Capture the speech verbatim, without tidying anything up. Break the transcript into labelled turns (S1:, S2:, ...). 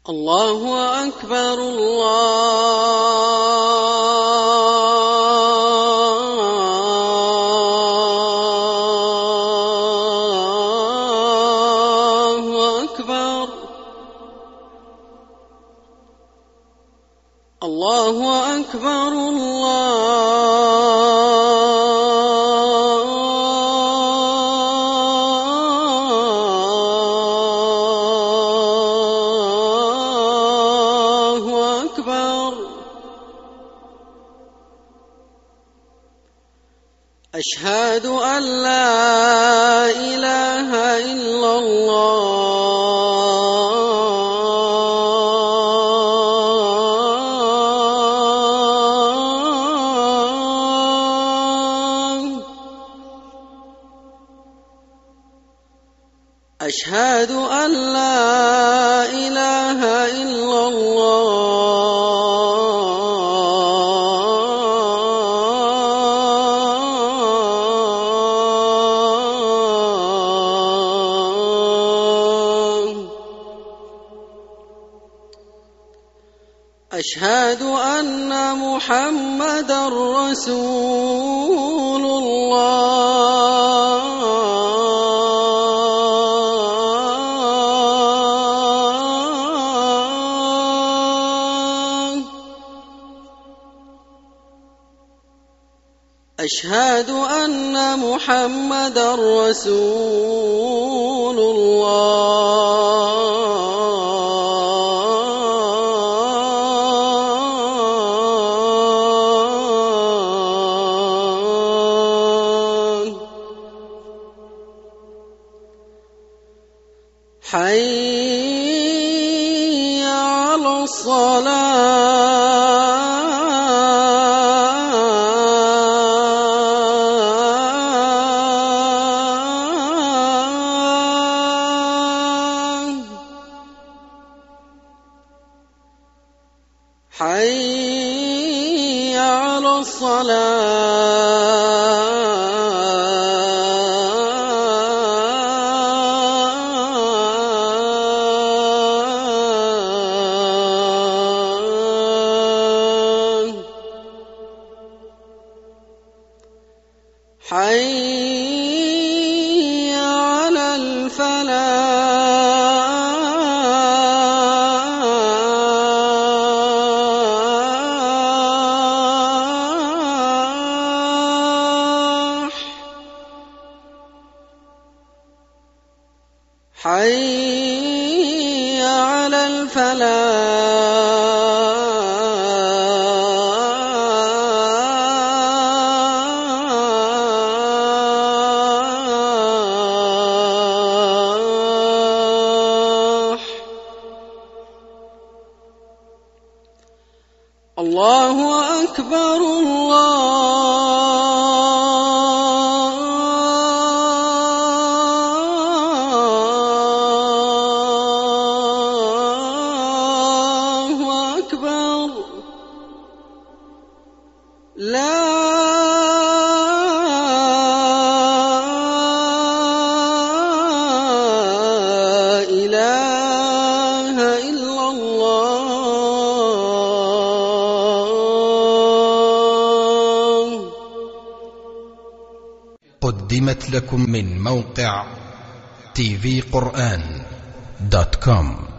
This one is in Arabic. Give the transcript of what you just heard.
S1: الله أكبر الله أكبر الله أكبر الله أكبر أشهد أن لا إله إلا الله أشهد أن لا إله إلا الله أشهد أن محمدًا رسول الله أشهد أن محمدًا رسول الله حي على الصلاة حي على الصلاة حي على الفلاح حي على الفلاح الله أكبر الله أكبر لا إله إلا الله.
S2: قدمت لكم من موقع تي في قرآن دوت كوم.